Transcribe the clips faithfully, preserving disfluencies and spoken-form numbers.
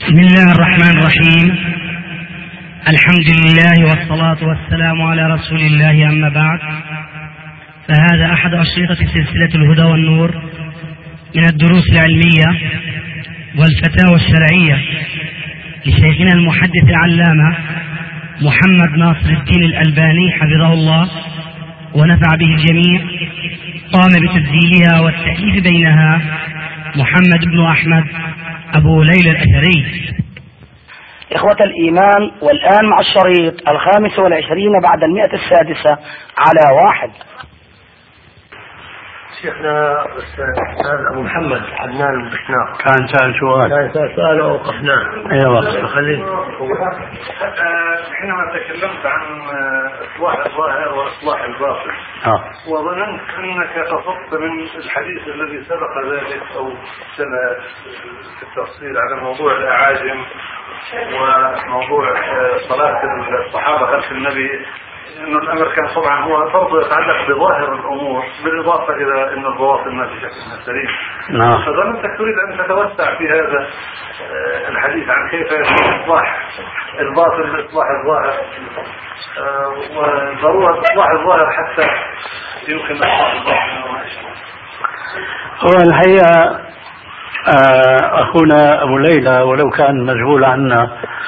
بسم الله الرحمن الرحيم. الحمد لله والصلاة والسلام على رسول الله، أما بعد، فهذا أحد أشرطة سلسلة الهدى والنور من الدروس العلمية والفتاوى الشرعية لشيخنا المحدث العلامة محمد ناصر الدين الألباني حفظه الله ونفع به الجميع. قام بتسجيلها والتأليف بينها محمد بن أحمد أبو ليلى الأثري. إخوة الإيمان، والآن مع الشريط الخامس والعشرين بعد المئة السادسة على واحد. شيخنا الأستاذ أبو محمد عدنان البشناق كان سأل سؤال كان سأل سؤال ووقفناه. أيوة. خلينا حينما تكلمت عن إصلاح الظاهر وإصلاح الباطن آه. وظننت أنك قصدت من الحديث الذي سبق ذلك أو سنة في التفصيل على موضوع الأعاجم وموضوع صلاة الصحابة خلف النبي، إنه الأمر كان طبعا هو فرض يتعلق بظاهر الأمور بالإضافة إلى إن البواطن ما في شكل سليم. نعم. فظننتك تريد أن تتوسع في هذا الحديث عن كيف يكون إصلاح الباطن بإصلاح الظاهر، وضرورة إصلاح الظاهر حتى يمكن إصلاح الباطن. هو الحقيقة أخونا أبو ليلى ولو كان مشغول عنا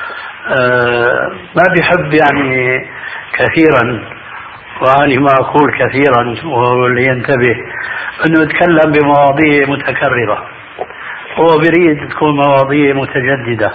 ما بيحب يعني كثيرا، وأنا ما أقول كثيرا وهو اللي ينتبه أنه يتكلم بمواضيع متكررة، هو بريد تكون مواضيع متجددة.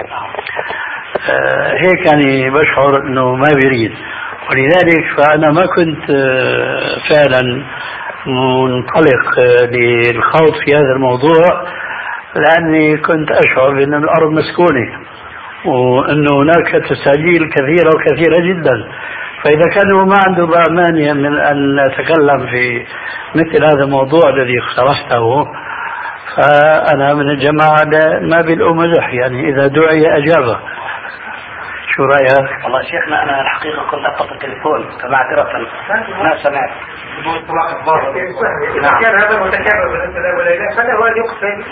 هيك يعني بشعر أنه ما بريد، ولذلك فأنا ما كنت فعلا منطلق للخوض في هذا الموضوع، لأني كنت أشعر بأن الأرض مسكونة وأن هناك تساجيل كثيرة وكثيرة جدا، فإذا كانوا ما عنده مانع من أن نتكلم في مثل هذا الموضوع الذي اقترحته، فأنا من الجماعة ما بالأم مزح، يعني إذا دعي أجابه. شو رأيك؟ والله شيخنا أنا الحقيقة كنت أطلق التليفون فمعذرة ما سمعت. نعم. كان هذا متكرر بالنسبة لأولئك فلا هو يقصد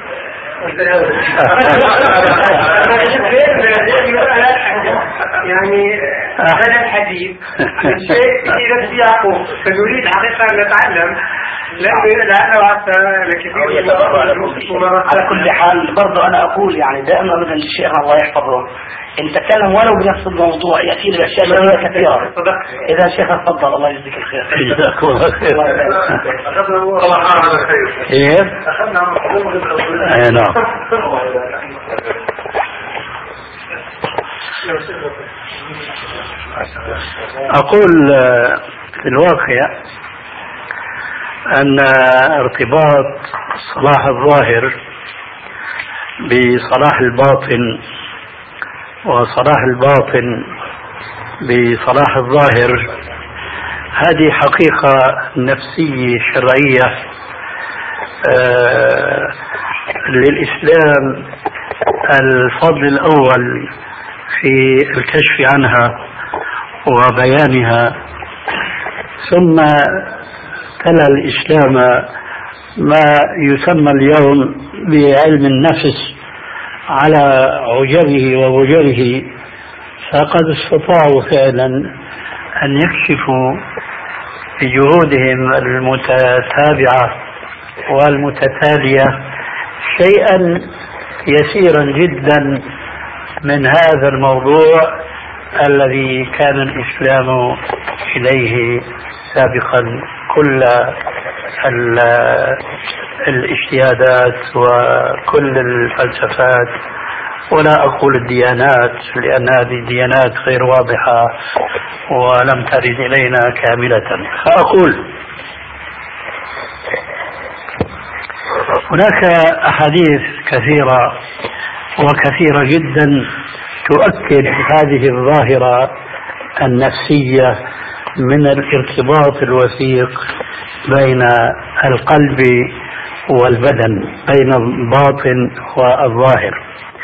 يعني هذا الحديث الشيء في نفس يعقوب، فنريد حقيقة أن نتعلم لأنه كثير. على كل حال برضو أنا أقول يعني دائما من الشيخ الله يحفظه إن تكلم ولو بنفس الموضوع يأتي بأشياء كثيرة. إذا شيخ تفضل الله يجزيك الخير. جزاك الله خير. أخذنا الله على خير. إيه؟ أخذنا أي نعم. أقول في الواقع أن ارتباط صلاح الظاهر بصلاح الباطن وصلاح الباطن بصلاح الظاهر هذه حقيقة نفسية شرعية آه للإسلام الفضل الأول في الكشف عنها وبيانها، ثم تلا الإسلام ما يسمى اليوم بعلم النفس على عجبه ووجره، فقد استطاعوا فعلا أن يكشفوا بجهودهم المتتابعة والمتتالية شيئا يسيرا جدا من هذا الموضوع الذي كان الإسلام إليه سابقا كل الاجتهادات وكل الفلسفات، ولا أقول الديانات لأن هذه الديانات غير واضحة ولم ترد إلينا كاملة. فأقول هناك أحاديث كثيرة وكثيرة جدا تؤكد هذه الظاهرة النفسية من الارتباط الوثيق بين القلب والبدن، بين الباطن والظاهر.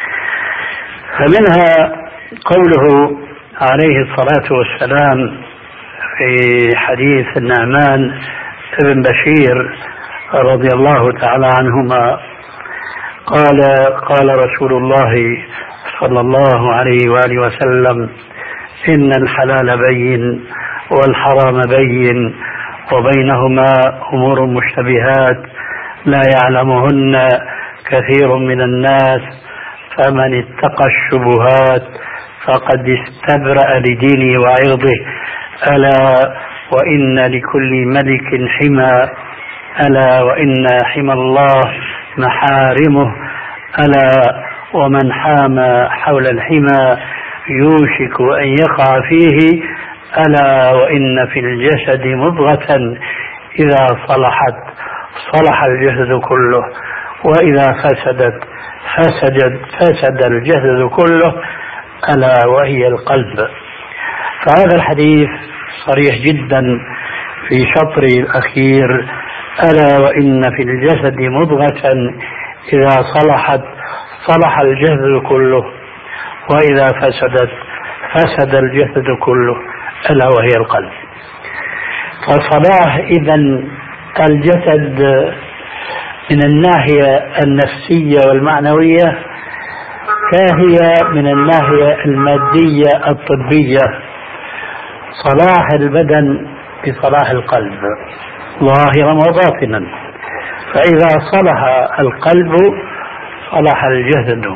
فمنها قوله عليه الصلاة والسلام في حديث النعمان ابن بشير رضي الله تعالى عنهما قال قال رسول الله صلى الله عليه وآله وسلم: إن الحلال بين والحرام بين وبينهما أمور مشتبهات لا يعلمهن كثير من الناس فمن اتقى الشبهات فقد استبرأ لدينه وعرضه. ألا وإن لكل ملك حمى، ألا وإن حمى الله محارمه، ألا ومن حام حول الحمى يوشك أن يقع فيه، ألا وإن في الجسد مضغة إذا صلحت صلح الجسد كله وإذا فسدت فسد, فسد الجسد كله، ألا وهي القلب. فهذا الحديث صريح جدا في شطره الأخير: ألا وإن في الجسد مضغة إذا صلحت صلح الجسد كله وإذا فسدت فسد الجسد كله، ألا وهي القلب. فصلاح إذن الجسد من الناحية النفسية والمعنوية كهي من الناحية المادية الطبية. صلاح البدن بصلاح القلب ظاهرا وباطنا، فإذا صلح القلب صلح الجسد،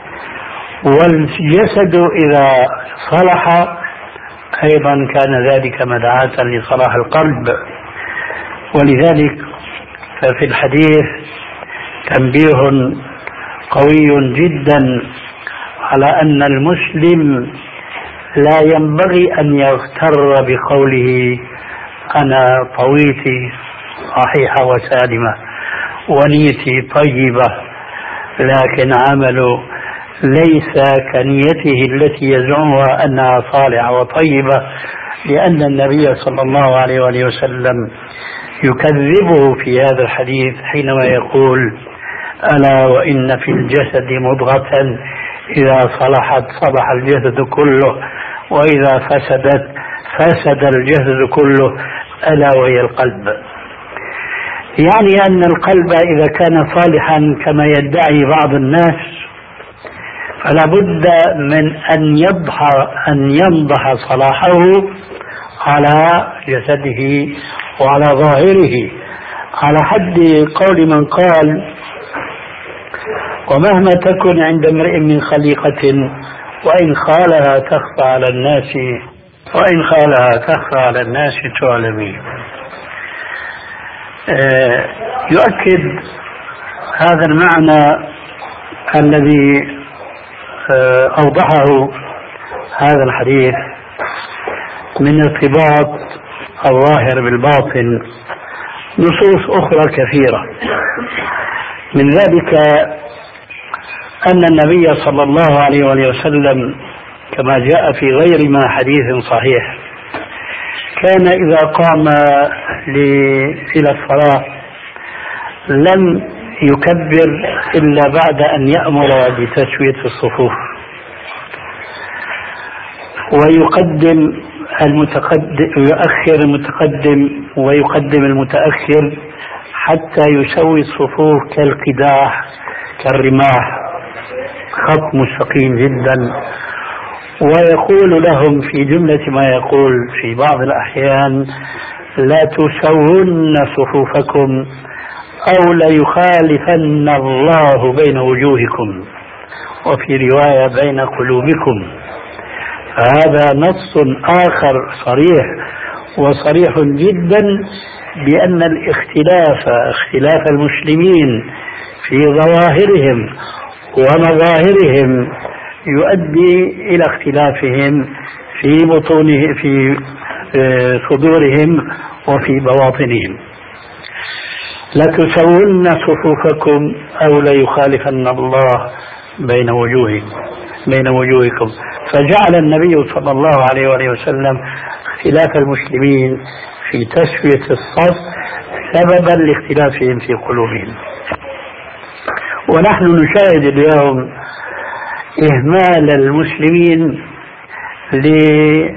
والجسد إذا صلح أيضا كان ذلك مدعاة لصلاح القلب. ولذلك ففي الحديث تنبيه قوي جدا على أن المسلم لا ينبغي أن يغتر بقوله أنا طويتي صحيحة وسالمة ونيتي طيبة، لكن عمله ليس كنيته التي يزعمها أنها صالحة وطيبة، لأن النبي صلى الله عليه وآله وسلم يكذبه في هذا الحديث حينما يقول: ألا وإن في الجسد مضغة إذا صلحت صلح الجسد كله وإذا فسدت فسد الجسد كله، ألا وهي القلب. يعني أن القلب إذا كان صالحا كما يدعي بعض الناس فلا بد من أن يضح أن ينضح صلاحه على جسده وعلى ظاهره، على حد قول من قال: ومهما تكن عند امرئ من خليقة وإن خالها تخفى على الناس وإن خالها تخفى على الناس تعلمي. آه يؤكد هذا المعنى الذي آه أوضحه هذا الحديث من ارتباط الظاهر بالباطن نصوص أخرى كثيرة. من ذلك أن النبي صلى الله عليه وسلم كما جاء في غير ما حديث صحيح كان إذا قام إلى الصلاة لم يكبر إلا بعد أن يأمر بتسوية الصفوف، ويقدم المتقدم ويؤخر المتقدم ويقدم المتأخر حتى يسوي الصفوف كالقداح كالرماح، خط مستقيم جدا. ويقول لهم في جملة ما يقول في بعض الأحيان: لا تسوون صفوفكم أو ليخالفن الله بين وجوهكم، وفي رواية بين قلوبكم. فهذا نص آخر صريح وصريح جدا بأن الاختلاف اختلاف المسلمين في ظواهرهم ومظاهرهم يؤدي إلى اختلافهم في بطونه في صدورهم وفي بواطنهم. لتسون صفوفكم أو ليخالفن الله بين وجوهكم بين وجوهكم. فجعل النبي صلى الله عليه وآله وسلم اختلاف المسلمين في تسوية الصف سببا لاختلافهم في قلوبهم. ونحن نشاهد اليوم إهمال المسلمين لتسوية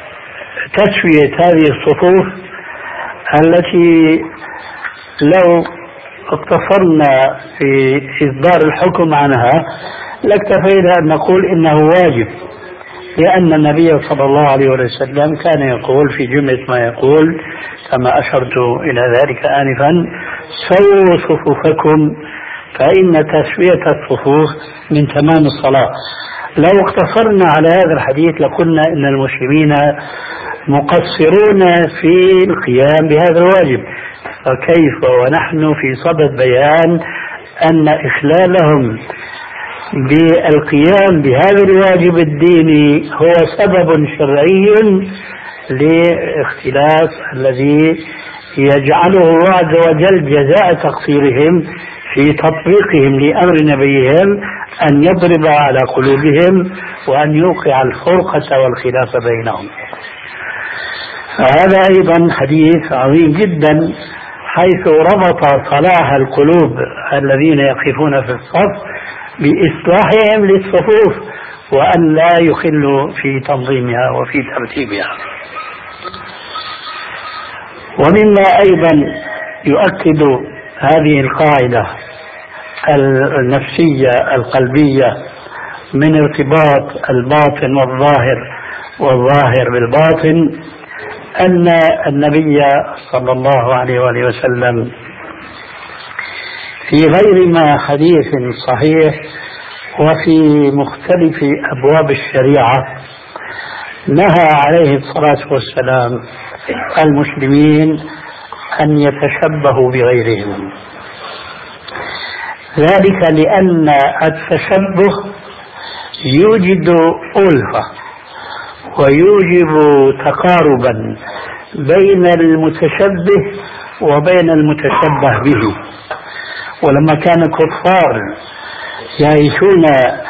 هذه الصفوف التي لو اقتصرنا في إصدار الحكم عنها لاكتفينا أن نقول إنه واجب، لأن النبي صلى الله عليه وسلم كان يقول في جملة ما يقول كما أشرت إلى ذلك آنفا: سووا صفوفكم فإن تسوية الصفوف من تمام الصلاة. لو اقتصرنا على هذا الحديث لقلنا إن المسلمين مقصرون في القيام بهذا الواجب، فكيف ونحن في صدد بيان أن إخلالهم بالقيام بهذا الواجب الديني هو سبب شرعي لاختلاف الذي يجعله الله عز وجل جزاء تقصيرهم في تطبيقهم لأمر نبيهم أن يضرب على قلوبهم وأن يوقع الفرقة والخلاف بينهم. هذا أيضا حديث عظيم جدا، حيث ربط صلاح القلوب الذين يقفون في الصف بإصلاحهم للصفوف وأن لا يخلوا في تنظيمها وفي ترتيبها. ومما أيضا يؤكد هذه القاعدة النفسية القلبية من ارتباط الباطن والظاهر والظاهر بالباطن أن النبي صلى الله عليه وآله وسلم في غير ما حديث صحيح وفي مختلف أبواب الشريعة نهى عليه الصلاة والسلام المسلمين أن يتشبهوا بغيرهم، ذلك لأن التشبه يوجد ألفة ويوجب تقاربا بين المتشبه وبين المتشبه به. ولما كان الكفار يعيشون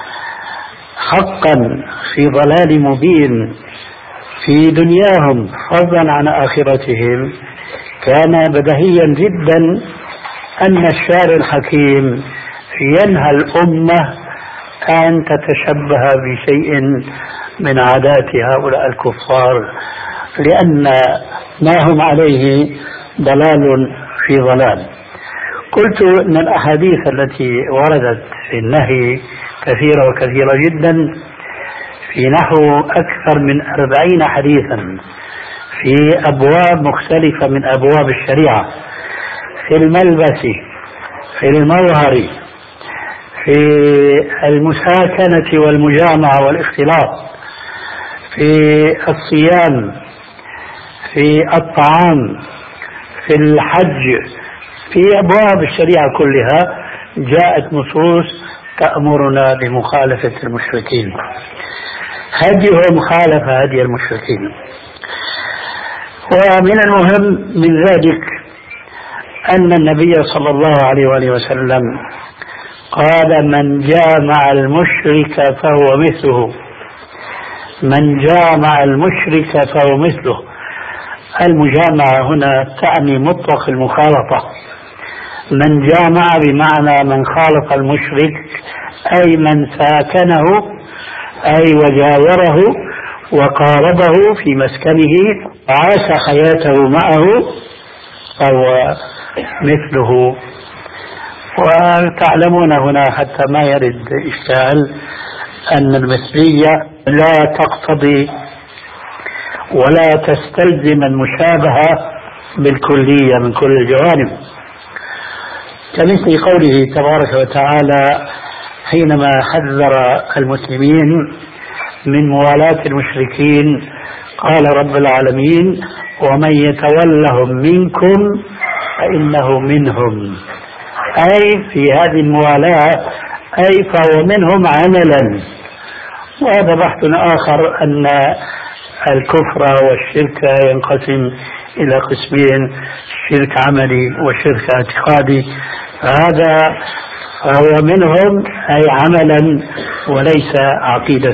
حقا في ضلال مبين في دنياهم فضلا عن آخرتهم، كان بديهيا جدا أن الشارع الحكيم ينهى الأمة أن تتشبه بشيء من عادات هؤلاء الكفار، لأن ما هم عليه ضلال في ضلال. قلت أن الأحاديث التي وردت في النهي كثيرة وكثيرة جدا، في نحو أكثر من أربعين حديثا في أبواب مختلفة من أبواب الشريعة، في الملبس، في المظهر، في المساكنة والمجامعة والاختلاط، في الصيام، في الطعام، في الحج، في أبواب الشريعة كلها جاءت نصوص تأمرنا بمخالفة المشركين. هدي هو مخالفة هدي المشركين. ومن المهم من ذلك أن النبي صلى الله عليه وآله وسلم قال: من جامع المشرك فهو مثله. من جامع المشرك فهو مثله. المجامعة هنا تعني مطلق المخالطة. من جامع بمعنى من خالط المشرك، أي من ساكنه أي وجاوره وقاربه في مسكنه وعاش حياته معه فهو مثله. وتعلمون هنا حتى ما يرد إشكال أن المثلية لا تقتضي ولا تستلزم المشابهة بالكلية من كل الجوانب، كمثل قوله تبارك وتعالى حينما حذر المسلمين من موالاة المشركين قال رب العالمين: ومن يتولهم منكم فإنه منهم. أي في هذه الموالاة أي فهو منهم عملا. وهذا بحث آخر أن الكفر والشرك ينقسم إلى قسمين: شرك عملي وشرك اعتقادي. فهذا فهو منهم أي عملا وليس عقيدة.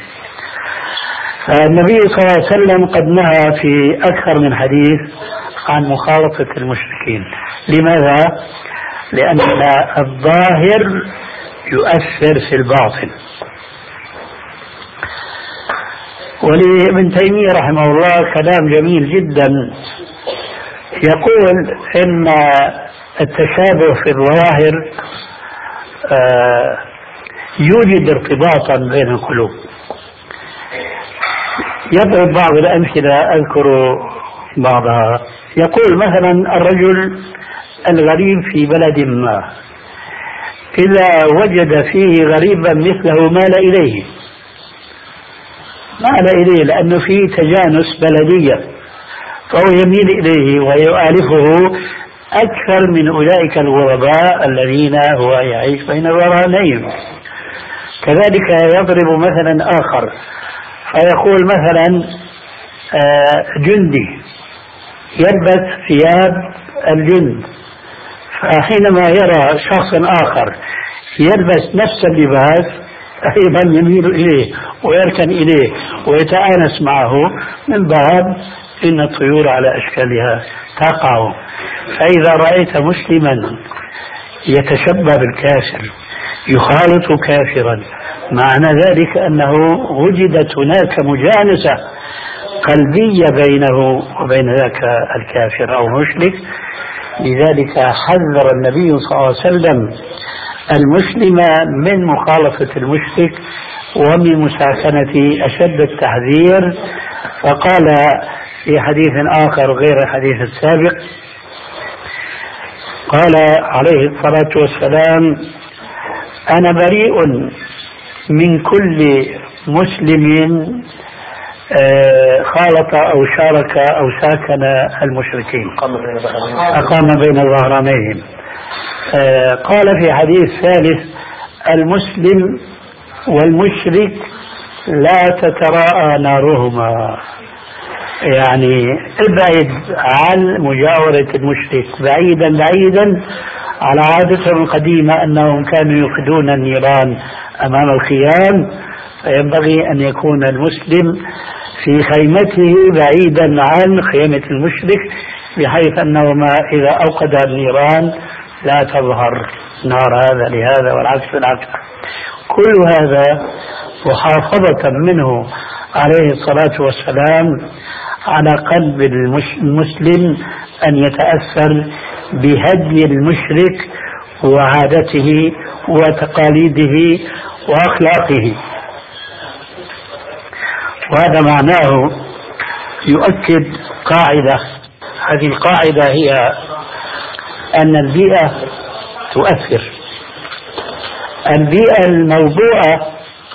فالنبي صلى الله عليه وسلم قد نهى في أكثر من حديث عن مخالطة المشركين. لماذا؟ لأن الظاهر يؤثر في الباطن. ولابن تيمية رحمه الله كلام جميل جدا، يقول إن التشابه في الظواهر يوجد ارتباطا بين القلوب. يضرب بعض الأمثلة أذكر بعضها. يقول مثلا الرجل الغريب في بلد ما إذا وجد فيه غريبا مثله مال إليه، مال إليه لأنه فيه تجانس بلدية، فهو يميل إليه ويؤالفه أكثر من أولئك الغرباء الذين هو يعيش بين ظهرانيهم. كذلك يضرب مثلا آخر فيقول مثلا جندي يلبس ثياب الجند، فحينما يرى شخص آخر يلبس نفس اللباس أيضا يميل إليه ويركن إليه ويتآنس معه، من باب إن الطيور على أشكالها تقع. فإذا رأيت مسلما يتشبه بالكافر يخالط كافرا، معنى ذلك أنه وجدت هناك مجانسة قلبية بينه وبين ذاك الكافر أو مشرك. لذلك حذر النبي صلى الله عليه وسلم المسلم من مخالطة المشرك ومن مساكنة أشد التحذير، فقال في حديث آخر غير الحديث السابق، قال عليه الصلاة والسلام: أنا بريء من كل مسلم خالط أو شارك أو ساكن المشركين، أقام بين ظهرانيهم. قال في حديث ثالث: المسلم والمشرك لا تتراءى نارهما، يعني ابعد عن مجاورة المشرك بعيدا بعيدا. على عادتهم القديمة أنهم كانوا يوقدون النيران أمام الخيام، فينبغي أن يكون المسلم في خيمته بعيدا عن خيمة المشرك، بحيث أنه ما إذا أوقد النيران لا تظهر نار هذا لهذا والعكس بالعكس. كل هذا محافظة منه عليه الصلاة والسلام على قلب المسلم أن يتأثر بهدي المشرك وعادته وتقاليده وأخلاقه. وهذا معناه يؤكد قاعدة، هذه القاعدة هي أن البيئة تؤثر. البيئة الموضوعة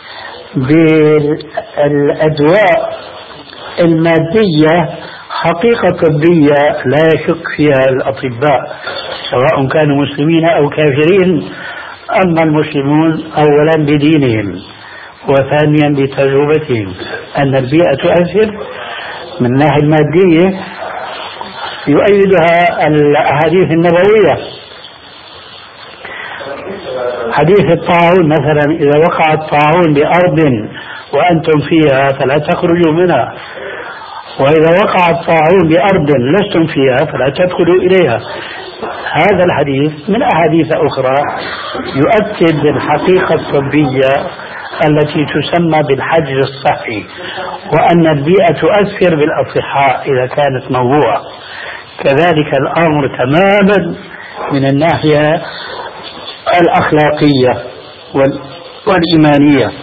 بالأدواء المادية حقيقة طبية لا يشك فيها الأطباء سواء كانوا مسلمين أو كافرين. أما المسلمون أولا بدينهم وثانيا بتجربتهم أن البيئة تؤثر من الناحية المادية، يؤيدها الأحاديث النبوية. حديث الطاعون مثلا: إذا وقع الطاعون بأرض وأنتم فيها فلا تخرجوا منها، وإذا وقع الطاعون بأرض لستم فيها فلا تدخلوا إليها. هذا الحديث من أحاديث أخرى يؤكد الحقيقة الطبية التي تسمى بالحجر الصحي، وأن البيئة تؤثر بالأصحاء إذا كانت موضوعة. كذلك الأمر تماما من الناحية الأخلاقية والإيمانية.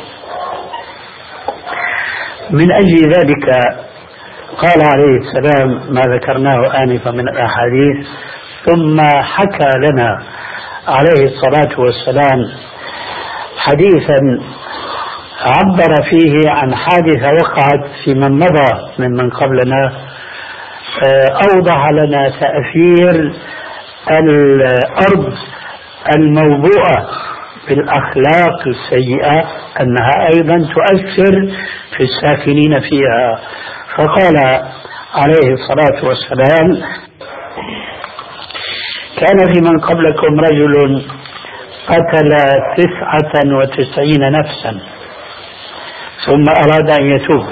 من أجل ذلك قال عليه السلام ما ذكرناه آنفا من الأحاديث، ثم حكى لنا عليه الصلاة والسلام حديثا عبر فيه عن حادثة وقعت في من مضى ممن قبلنا، أوضح لنا تأثير الأرض الموضوعة بالأخلاق السيئة أنها أيضا تؤثر في الساكنين فيها. فقال عليه الصلاة والسلام: كان في من قبلكم رجل قتل تسعة وتسعين نفسا ثم أراد أن يتوب،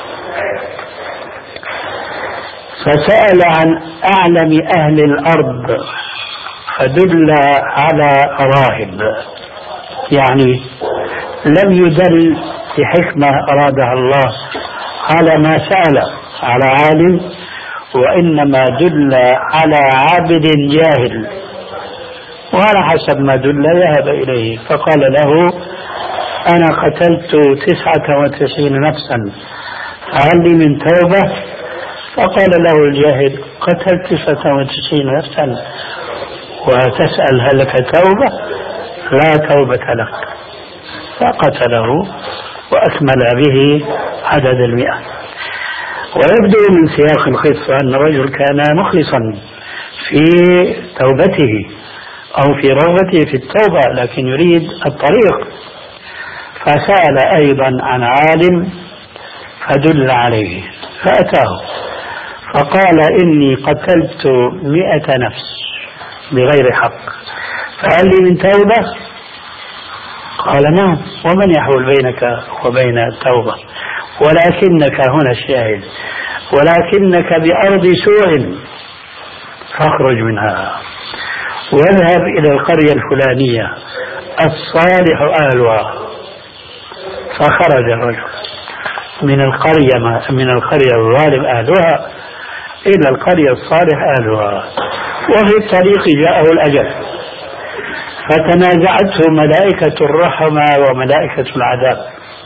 فسأل عن أعلم أهل الأرض فدل على راهب، يعني لم يدل بحكمة أرادها الله على ما سأل على عالم، وإنما دل على عابد جاهل، وعلى حسب ما دل ذهب إليه. فقال له: أنا قتلت تسعة وتسعين نفسا فهل لي من توبة؟ فقال له الجاهل قتلت تسعة وتسعين نفسا وتسأل هل لك توبة؟ لا توبة لك. فقتله وأكمل به عدد المئة. ويبدو من سياق القصة أن الرجل كان مخلصا في توبته أو في رغبته في التوبة لكن يريد الطريق، فسأل أيضا عن عالم فدل عليه فأتاه فقال إني قتلت مئة نفس بغير حق فهل لي من توبة؟ قال نعم. ومن يحول بينك وبين التوبة؟ ولكنك هنا الشاهد ولكنك بأرض سوء فاخرج منها واذهب إلى القرية الفلانية الصالح أهلها. فخرج الرجل من القرية من القرية الظالم أهلها إلى القرية الصالح أهلها، وفي الطريق جاءه الأجل فتنازعته ملائكة الرحمة وملائكة العذاب،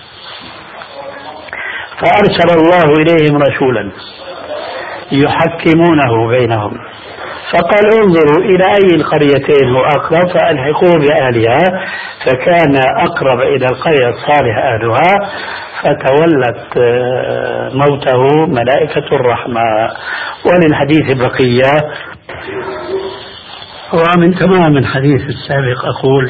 فأرسل الله إليهم رسولا يحكمونه بينهم فقال انظروا إلى أي القريتين هو أقرب فألحقوه بأهلها، فكان أقرب إلى القرية الصالح أهلها فتولت موته ملائكة الرحمة. وللحديث بقية. ومن تمام الحديث السابق أقول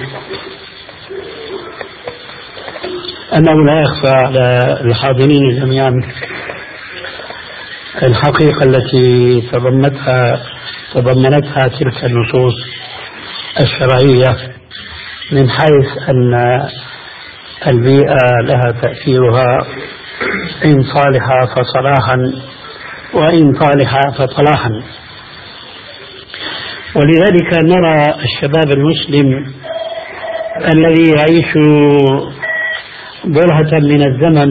أنه لا يخفى على الحاضرين جميعا الحقيقة التي تضمنتها تضمنتها تلك النصوص الشرعية من حيث أن البيئة لها تأثيرها إن صالحة فصلاحا وإن طالحة فطلاحا. ولذلك نرى الشباب المسلم الذي يعيش برهة من الزمن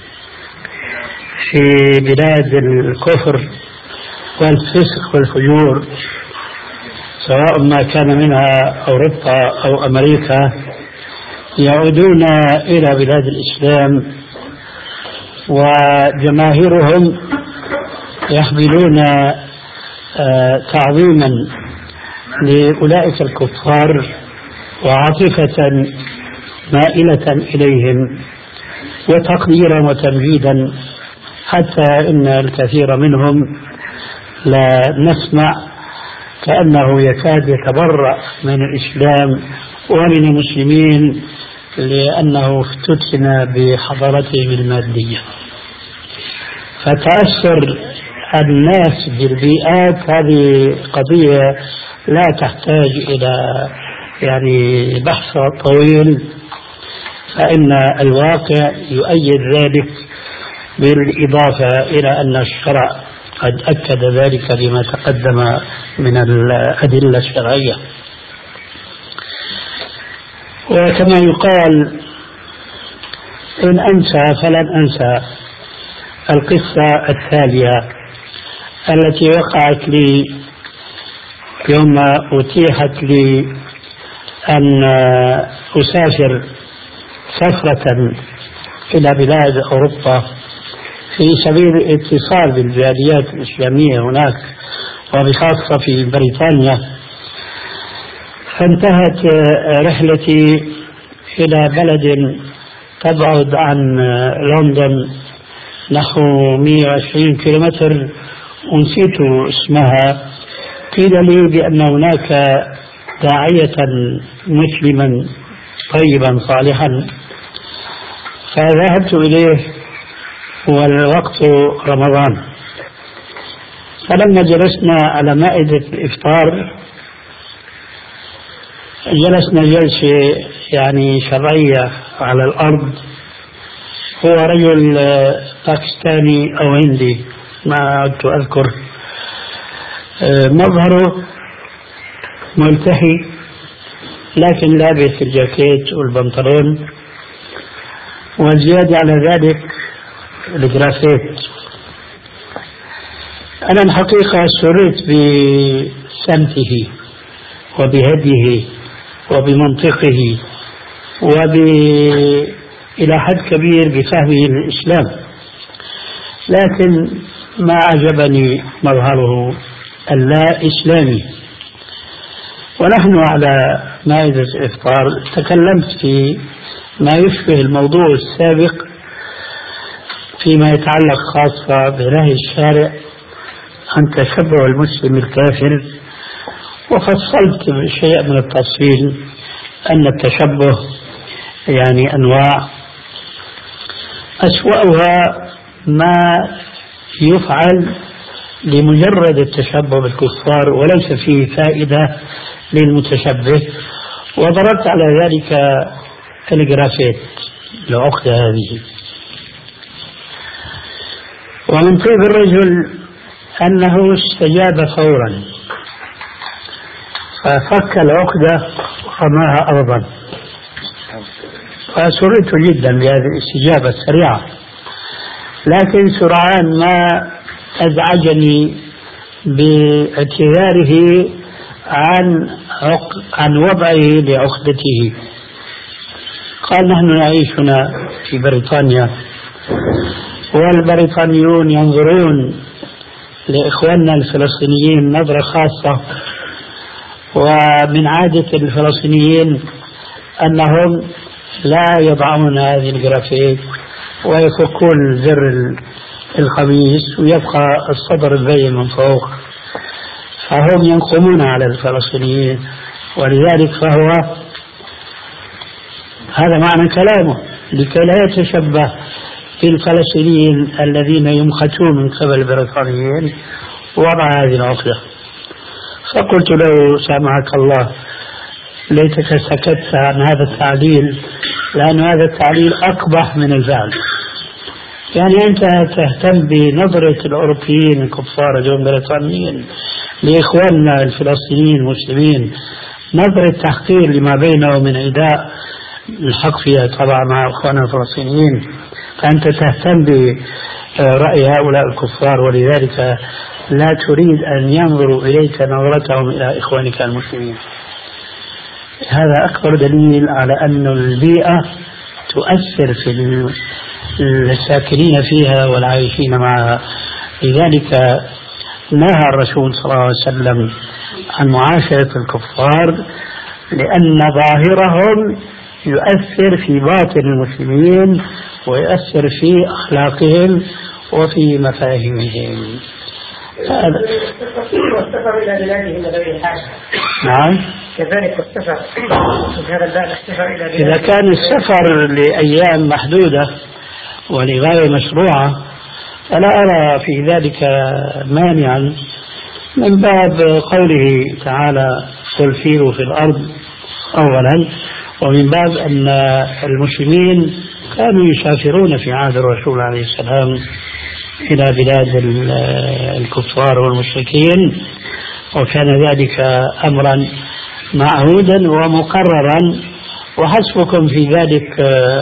في بلاد الكفر والفسق والفجور سواء ما كان منها أوروبا أو أمريكا يعودون إلى بلاد الإسلام وجماهيرهم يحملون تعظيما لأولئك الكفار وعاطفة مائلة إليهم وتقديرا وتمجيدا، حتى إن الكثير منهم لا نسمع كأنه يكاد يتبرأ من الإسلام ومن المسلمين لأنه افتتن بحضارتهم المادية. فتأثر الناس بالبيئات هذه قضية لا تحتاج إلى يعني بحث طويل، فإن الواقع يؤيد ذلك، بالإضافة إلى أن الشرع قد أكد ذلك بما تقدم من الأدلة الشرعية. وكما يقال إن أنسى فلن أنسى القصة التالية التي وقعت لي يوم أتيحت لي أن أسافر سفرة إلى بلاد أوروبا في سبيل الاتصال بالجاليات الإسلامية هناك وبخاصة في بريطانيا. فانتهت رحلتي إلى بلد تبعد عن لندن نحو مئة وعشرين كيلومتر ونسيت اسمها. قيل لي بأن هناك داعية مسلما طيبا صالحا، فذهبت إليه والوقت رمضان. فلما جلسنا على مائدة الإفطار جلسنا جلسة يعني شرعية على الأرض. هو رجل باكستاني أو هندي ما عدت أذكر، مظهره ملتحي لكن لابس الجاكيت والبنطلون، والزيادة على ذلك الجرافيت. أنا الحقيقة سررت بسمته وبهديه وبمنطقه وبأسلوبه إلى حد كبير بفهمه للإسلام، لكن ما أعجبني مظهره اللا إسلامي. ونحن على مائدة الإفطار تكلمت في ما يشبه الموضوع السابق فيما يتعلق خاصة بنهي الشارع عن تشبه المسلم الكافر، وفصلت شيء من التفصيل أن التشبه يعني أنواع، أسوأها ما يفعل لمجرد التشبه بالكفار وليس فيه فائدة للمتشبه، وضربت على ذلك الجرافيت العقدة هذه. ومن طيب الرجل أنه استجاب فورا ففك العقدة ورماها أرضا، فسررت جدا بهذه الاستجابة السريعة، لكن سرعان ما أزعجني باعتذاره عن عن وضعه لعقدته. قال: نحن نعيش هنا في بريطانيا، والبريطانيون ينظرون لإخواننا الفلسطينيين نظرة خاصة، ومن عادة الفلسطينيين أنهم لا يضعون هذه الجرافيت ويفكون زر القميص ويبقى الصدر البين من فوق، فهم ينقمون على الفلسطينيين، ولذلك فهو هذا معنى كلامه لكي لا يتشبه بالفلسطينيين الذين يمختون من قبل البريطانيين وضع هذه العقدة. فقلت له: سامحك الله، ليتك سكت عن هذا التعليل، لأن هذا التعليل أقبح من الفعل. يعني أنت تهتم بنظرة الأوروبيين الكفار البريطانيين لإخواننا الفلسطينيين المسلمين، نظرة تحقير لما بينه من عداء الحق فيها طبعا مع إخواننا الفلسطينيين، فأنت تهتم برأي هؤلاء الكفار، ولذلك لا تريد أن ينظروا إليك نظرتهم إلى إخوانك المسلمين. هذا أكبر دليل على أن البيئة تؤثر في الساكنين فيها والعايشين معها. لذلك نهى الرسول صلى الله عليه وسلم عن معاشرة الكفار، لأن ظاهرهم يؤثر في باطن المسلمين ويؤثر في أخلاقهم وفي مفاهيمهم. والسفر إلى بلادهم لغير الحاجة. نعم. كذلك السفر هذا الباب السفر إلى بلادهم. إذا كان السفر لأيام محدودة ولغاية مشروعة فلا أرى في ذلك مانعا، من باب قوله تعالى: قل سيروا في الأرض أولا، ومن باب أن المسلمين كانوا يسافرون في عهد الرسول عليه السلام إلى بلاد الكفار والمشركين، وكان ذلك أمرا معهودا ومقررا. وحسبكم في ذلك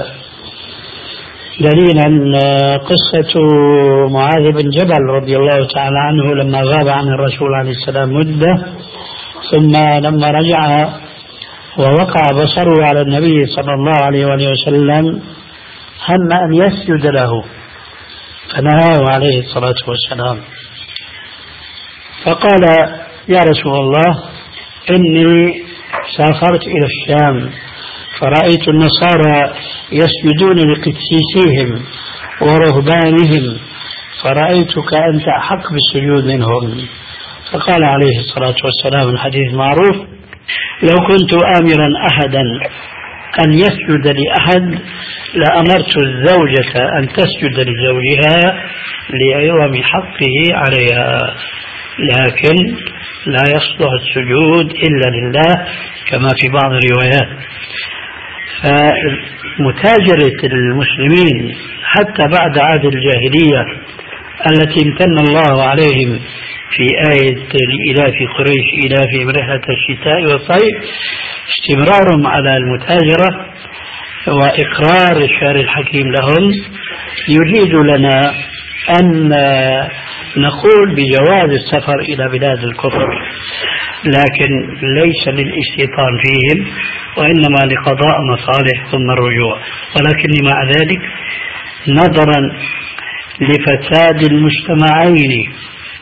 دليلا قصة معاذ بن جبل رضي الله تعالى عنه لما غاب عن الرسول عليه السلام مدة، ثم لما رجع ووقع بصره على النبي صلى الله عليه وسلم هم أن يسجد له، فنهاه عليه الصلاة والسلام، فقال: يا رسول الله، إني سافرت إلى الشام فرأيت النصارى يسجدون لقسيسيهم ورهبانهم، فرأيتك أنت أحق بالسجود منهم. فقال عليه الصلاة والسلام الحديث معروف: لو كنت آمرا أحدا أن يسجد لأحد لأمرت الزوجة أن تسجد لزوجها لعظم حقه عليها، لكن لا يصلح السجود إلا لله كما في بعض الروايات. فمتاجرة المسلمين حتى بعد عهد الجاهلية التي امتن الله عليهم في آية الإلاف قريش إلافهم رحلة الشتاء والصيف، استمرارهم على المتاجرة وإقرار الشارع الحكيم لهم يجيز لنا أن نقول بجواز السفر إلى بلاد الكفر. لكن ليس للاستيطان فيهم وإنما لقضاء مصالح ثم الرجوع. ولكني مع ذلك نظرا لفساد المجتمعين،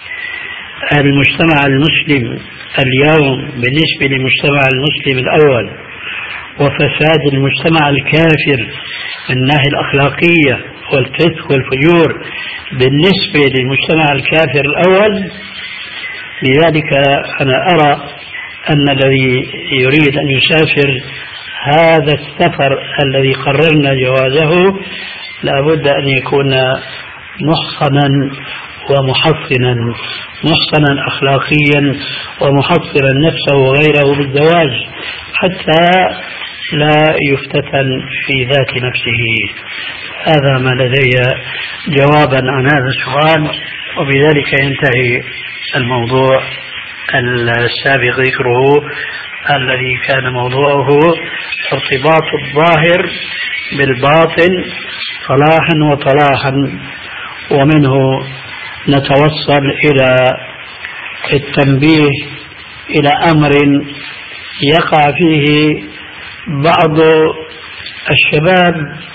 المجتمع المسلم اليوم بالنسبة للمجتمع المسلم الأول، وفساد المجتمع الكافر من الناحية الأخلاقية والفسق والفجور بالنسبة للمجتمع الكافر الأول، لذلك أنا أرى أن الذي يريد أن يسافر هذا السفر الذي قررنا جوازه لابد أن يكون محصنا ومحصنا، محصنا أخلاقيا ومحصنا نفسه وغيره بالزواج حتى لا يفتتن في ذات نفسه. هذا ما لدي جوابا عن هذا السؤال، وبذلك ينتهي الموضوع السابق ذكره الذي كان موضوعه ارتباط الظاهر بالباطن صلاحا وطلاحا، ومنه نتوصل إلى التنبيه إلى أمر يقع فيه بعض الشباب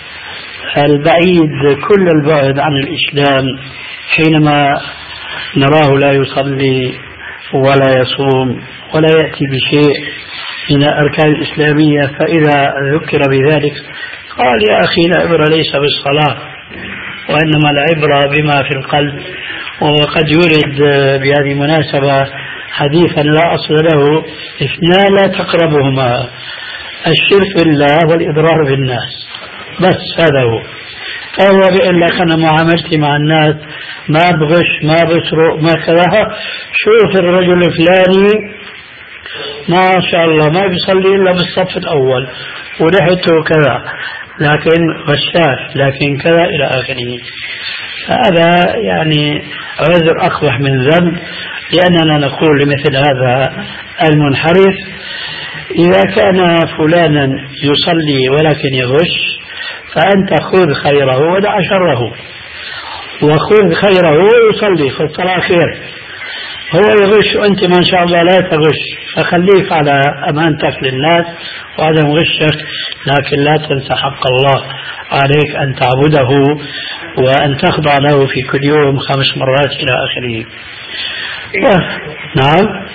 البعيد كل البعد عن الإسلام، حينما نراه لا يصلي ولا يصوم ولا يأتي بشيء من الأركان الإسلامية، فإذا ذكر بذلك قال يا أخي العبرة ليس بالصلاة وإنما العبرة بما في القلب. وقد يورد بهذه المناسبة حديثا لا أصل له: اثنان لا تقربهما، الشرك بالله والإضرار بالناس. بس هذا هو. أول بيقول لك أنا معاملتي مع الناس ما بغش ما بسرق ما كذا، شوف الرجل الفلاني ما شاء الله ما بيصلي إلا بالصف الأول وريحته كذا، لكن غشاش، لكن كذا إلى آخره. هذا يعني عذر أقبح من ذنب، لأننا نقول لمثل هذا المنحرف: إذا كان فلانا يصلي ولكن يغش فأنت خذ خيره ودع شره، وخذ خيره ويصلي فالصلاة خير. هو يغش وأنت ما شاء الله لا تغش، فخليك على أمانتك للناس وعدم غشك، لكن لا تنسى حق الله عليك أن تعبده وأن تخضع له في كل يوم خمس مرات إلى آخره. نعم.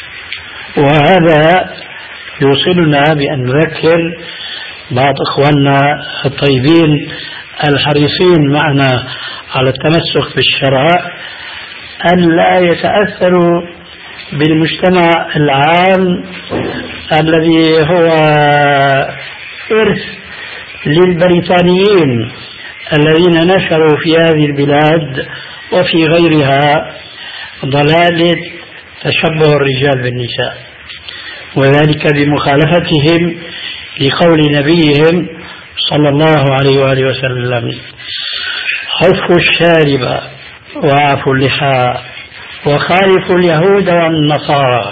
وهذا يوصلنا بأن نذكر بعض إخواننا الطيبين الحريصين معنا على التمسك بالشرع أن لا يتأثروا بالمجتمع العام الذي هو إرث للبريطانيين الذين نشروا في هذه البلاد وفي غيرها ضلالة تشبه الرجال بالنساء، وذلك بمخالفتهم لقول نبيهم صلى الله عليه وآله وسلم: حفوا الشارب وعفوا اللحى وخالفوا اليهود والنصارى.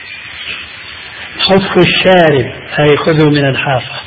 حفوا الشارب أي خذوا من الحافة،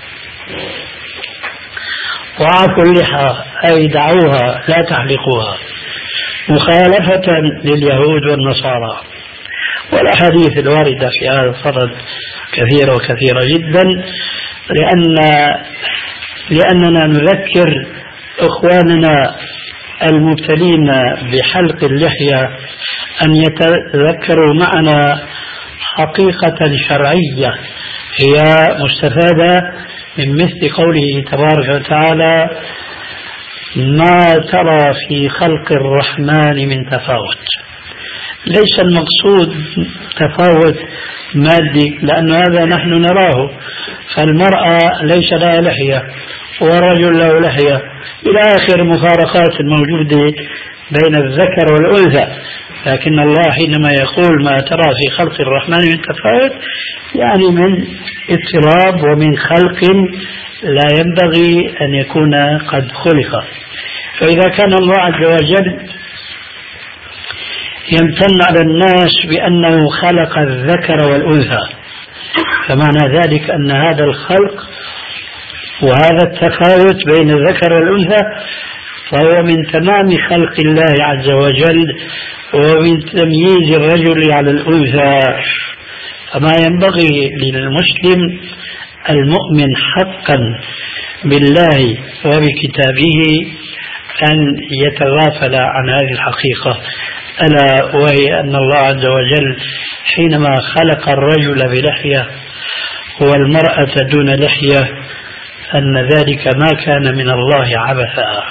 وعفوا اللحى أي دعوها لا تحلقوها، مخالفة لليهود والنصارى. والأحاديث الواردة في هذا الصدد كثيرة وكثيرة جدا، لأن لأننا نذكر إخواننا المبتلين بحلق اللحية أن يتذكروا معنا حقيقة شرعية هي مستفادة من مثل قوله تبارك وتعالى: ما ترى في خلق الرحمن من تفاوت. ليس المقصود تفاوت مادي، لأن هذا نحن نراه، فالمرأة ليس لها لحية والرجل له لحية إلى آخر مفارقات موجودة بين الذكر والأنثى. لكن الله حينما يقول ما ترى في خلق الرحمن من تفاوت يعني من اضطراب ومن خلق لا ينبغي أن يكون قد خلق. فإذا كان الله عز وجل يمتن على الناس بأنه خلق الذكر والأنثى، فمعنى ذلك أن هذا الخلق وهذا التفاوت بين الذكر والأنثى فهو من تمام خلق الله عز وجل ومن تمييز الرجل على الأنثى. فما ينبغي للمسلم المؤمن حقا بالله وبكتابه أن يتغافل عن هذه الحقيقة، ألا وهي أن الله عز وجل حينما خلق الرجل بلحية والمرأة دون لحية أن ذلك ما كان من الله عبثا،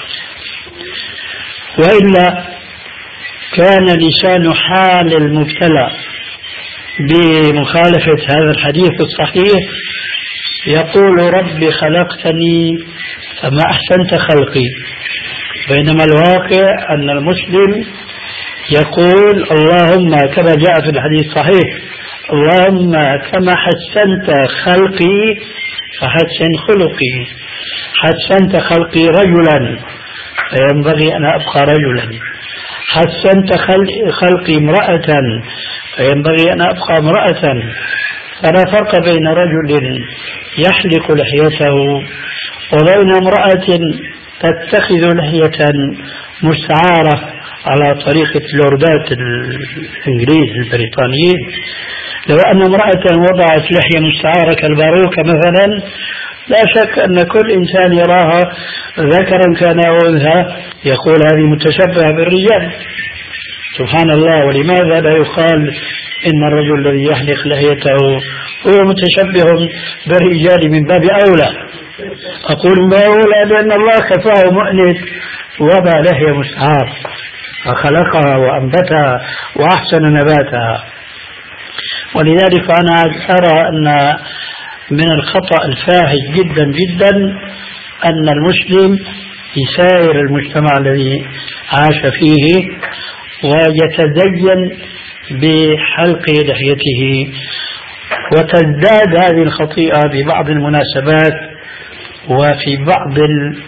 وإلا كان لسان حال المبتلى بمخالفة هذا الحديث الصحيح يقول رب خلقتني فما أحسنت خلقي، بينما الواقع أن المسلم يقول اللهم كما جاء في الحديث الصحيح اللهم كما حسنت خلقي فحسن خلقي، حسنت خلقي رجلا فينبغي أن أبقى رجلا، حسنت خلقي امرأة فينبغي أن أبقى امرأة. فلا فرق بين رجل يحلق لحيته وبين امرأة تتخذ لحية مستعارة على طريقة لوردات الإنجليز البريطانيين. لو أن امرأة وضعت لحية مستعارة كالباروكة مثلا لا شك أن كل إنسان يراها ذكرا كان أو أنثى يقول هذه متشبهة بالرجال. سبحان الله، ولماذا لا يقال إن الرجل الذي يحلق لحيته هو متشبه بالرجال من باب أولى؟ أقول من باب أولى لأن الله كفاه مؤنث وضع لحية مستعار فخلقها وأنبتها وأحسن نباتها. ولذلك أنا أرى أن من الخطأ الفاحش جدا جدا أن المسلم يساير المجتمع الذي عاش فيه ويتزين بحلق لحيته، وتزداد هذه الخطيئة ببعض المناسبات وفي بعض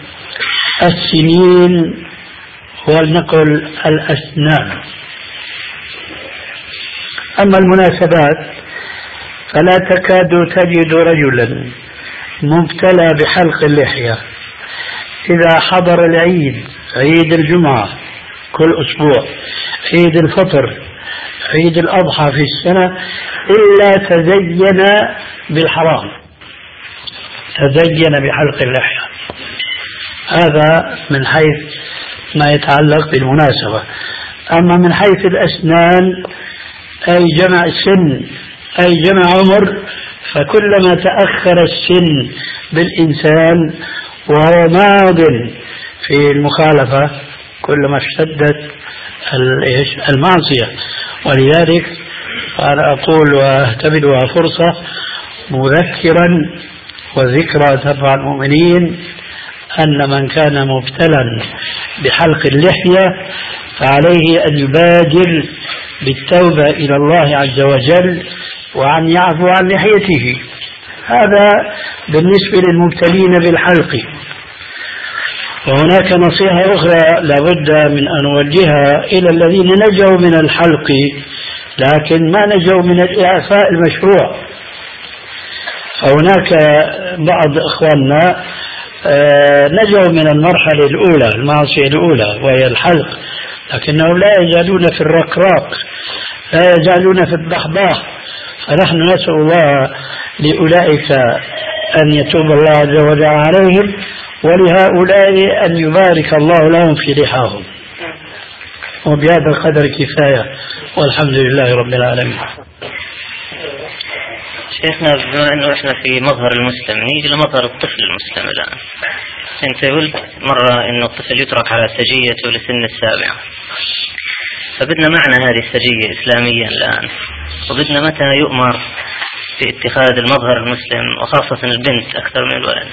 السنين ولنقل الأسنان. أما المناسبات فلا تكاد تجد رجلا مبتلى بحلق اللحية إذا حضر العيد، عيد الجمعة كل أسبوع، عيد الفطر، عيد الأضحى في السنة، إلا تزين بالحرام، تزين بحلق اللحية. هذا من حيث ما يتعلق بالمناسبة. أما من حيث الأسنان أي جمع سن أي جمع عمر، فكلما تأخر السن بالإنسان وهو ماض في المخالفة كلما اشتدت المعصية. ولذلك أنا أقول وأهتبلها فرصة مذكرا وذكرى تنفع المؤمنين أن من كان مبتلا بحلق اللحية فعليه أن يبادر بالتوبة إلى الله عز وجل وأن يعفو عن لحيته. هذا بالنسبة للمبتلين بالحلق. وهناك نصيحة أخرى لابد من أن نوجهها إلى الذين نجوا من الحلق لكن ما نجوا من الإعفاء المشروع. فهناك بعض إخواننا نجوا من المرحلة الأولى، المعصية الأولى وهي الحلق، لكنهم لا يزالون في الرقراق، لا يزالون في الضحضاح. فنحن نسأل الله لأولئك أن يتوب الله عز وجل عليهم، ولهؤلاء أن يبارك الله لهم في لحاهم. وبهذا القدر كفاية، والحمد لله رب العالمين. شيخنا بما أنه إحنا في مظهر المسلم نيجي لمظهر الطفل المسلم الآن. أنت قلت مرة أنه الطفل يترك على سجيته لسن السابعة، فبدنا معنى هذه السجية إسلاميا الآن، وبدنا متى يؤمر باتخاذ المظهر المسلم وخاصة البنت أكثر من الولد.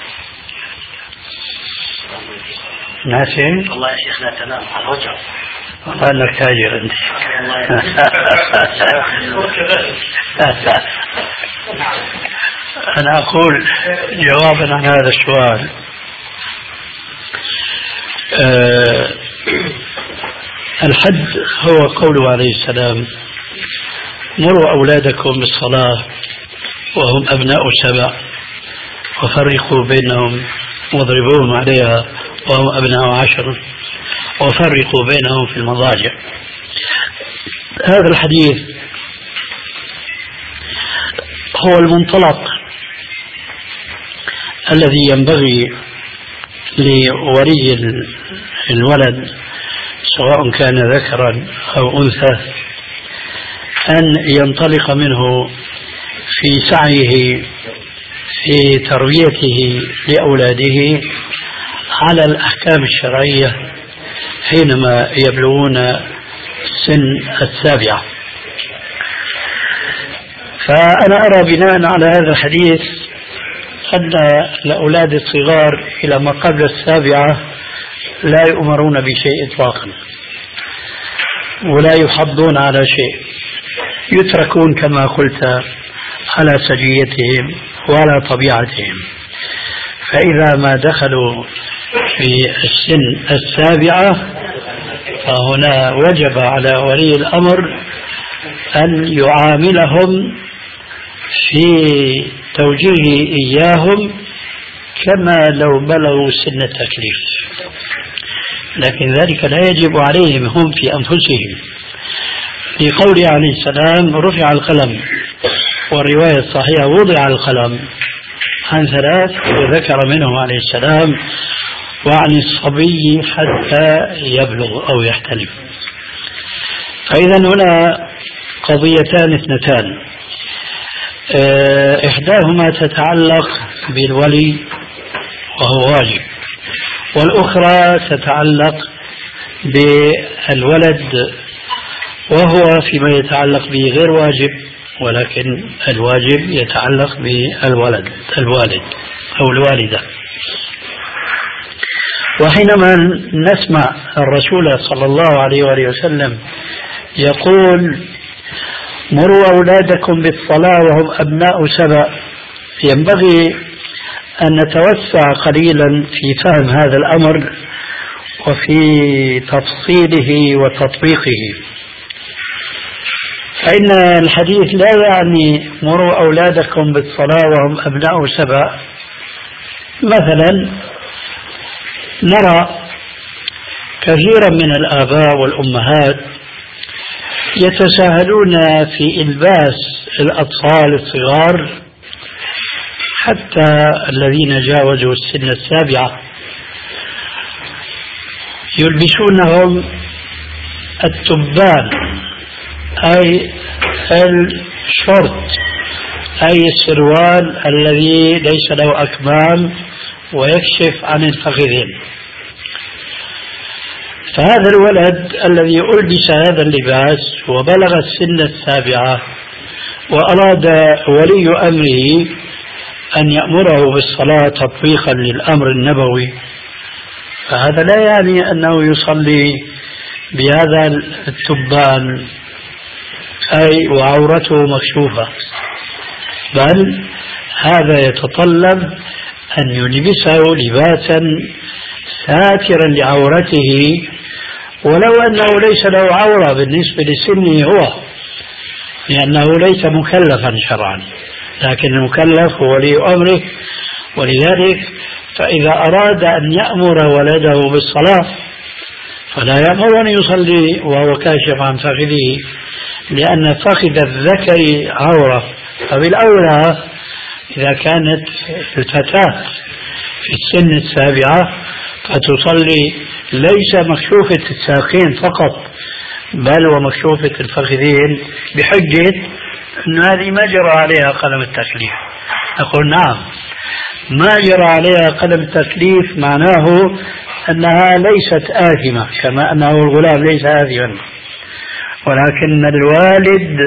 ناسين والله يا شيخ لا تنام على الوجه والله أنك تاجر أنت. أنا أقول جوابا عن هذا السؤال، أه الحد هو قوله عليه السلام مروا أولادكم بالصلاة وهم أبناء سبع وفرقوا بينهم واضربوهم عليها وهم أبناء عشر وفرقوا بينهم في المضاجع. هذا الحديث هو المنطلق الذي ينبغي لولي الولد سواء كان ذكرا أو أنثى أن ينطلق منه في سعيه في تربيته لأولاده على الأحكام الشرعية حينما يبلغون سن السابعة. فأنا أرى بناء على هذا الحديث أن الأولاد الصغار إلى ما قبل السابعة لا يؤمرون بشيء إطلاقا ولا يحضون على شيء، يتركون كما قلت على سجيتهم وعلى طبيعتهم. فإذا ما دخلوا في السن السابعة فهنا وجب على ولي الأمر أن يعاملهم في توجيه إياهم كما لو بلغوا سن التكليف، لكن ذلك لا يجب عليهم هم في أنفسهم، لقوله عليه السلام رفع القلم، والرواية الصحيحة وضع القلم عن ثلاث وذكر منهم عليه السلام وعن الصبي حتى يبلغ أو يحتلم. فإذا هنا قضيتان اثنتان، إحداهما تتعلق بالولي وهو واجب، والأخرى تتعلق بالولد وهو فيما يتعلق به غير واجب، ولكن الواجب يتعلق بالولد الوالد أو الوالدة. وحينما نسمع الرسول صلى الله عليه وآله وسلم يقول مروا أولادكم بالصلاة وهم أبناء سبع، ينبغي أن نتوسع قليلا في فهم هذا الأمر وفي تفصيله وتطبيقه. فإن الحديث لا يعني مروا أولادكم بالصلاة وهم أبناء سبع. مثلا نرى كثيرا من الآباء والأمهات يتساهلون في إلباس الأطفال الصغار حتى الذين جاوزوا السن السابعة، يلبسونهم التبان أي الشورت أي السروال الذي ليس له أكمام ويكشف عن الفخذين. فهذا الولد الذي ألبس هذا اللباس وبلغ السن السابعة وأراد ولي أمره أن يأمره بالصلاة تطبيقا للأمر النبوي، فهذا لا يعني أنه يصلي بهذا التبان أي وعورته مكشوفة، بل هذا يتطلب أن يلبسه لباسا ساترا لعورته ولو أنه ليس له عورة بالنسبة لسنه هو، لأنه ليس مكلفا شرعا، لكن المكلف هو ولي أمره. ولذلك فإذا أراد أن يأمر ولده بالصلاة فلا يأمر أن يصلي وهو كاشف عن فخذه، لأن فخذ الذكر عورة، فبالأولى إذا كانت الفتاة في السن السابعة فتصلي ليس مكشوفة الساقين فقط بل ومكشوفة الفخذين، بحجة أن هذه ما جرى عليها قلم التكليف. أقول نعم، ما جرى عليها قلم التكليف معناه أنها ليست آثمة كما أنه الغلام ليس آثما، ولكن الوالد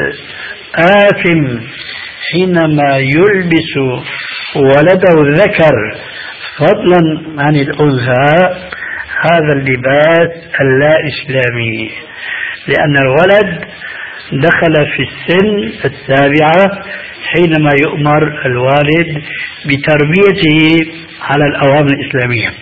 آثم حينما يلبس ولده الذكر فضلا عن الأنثى هذا اللباس اللا إسلامي، لأن الولد دخل في السن السابعة حينما يؤمر الوالد بتربيته على الأوامر الإسلامية.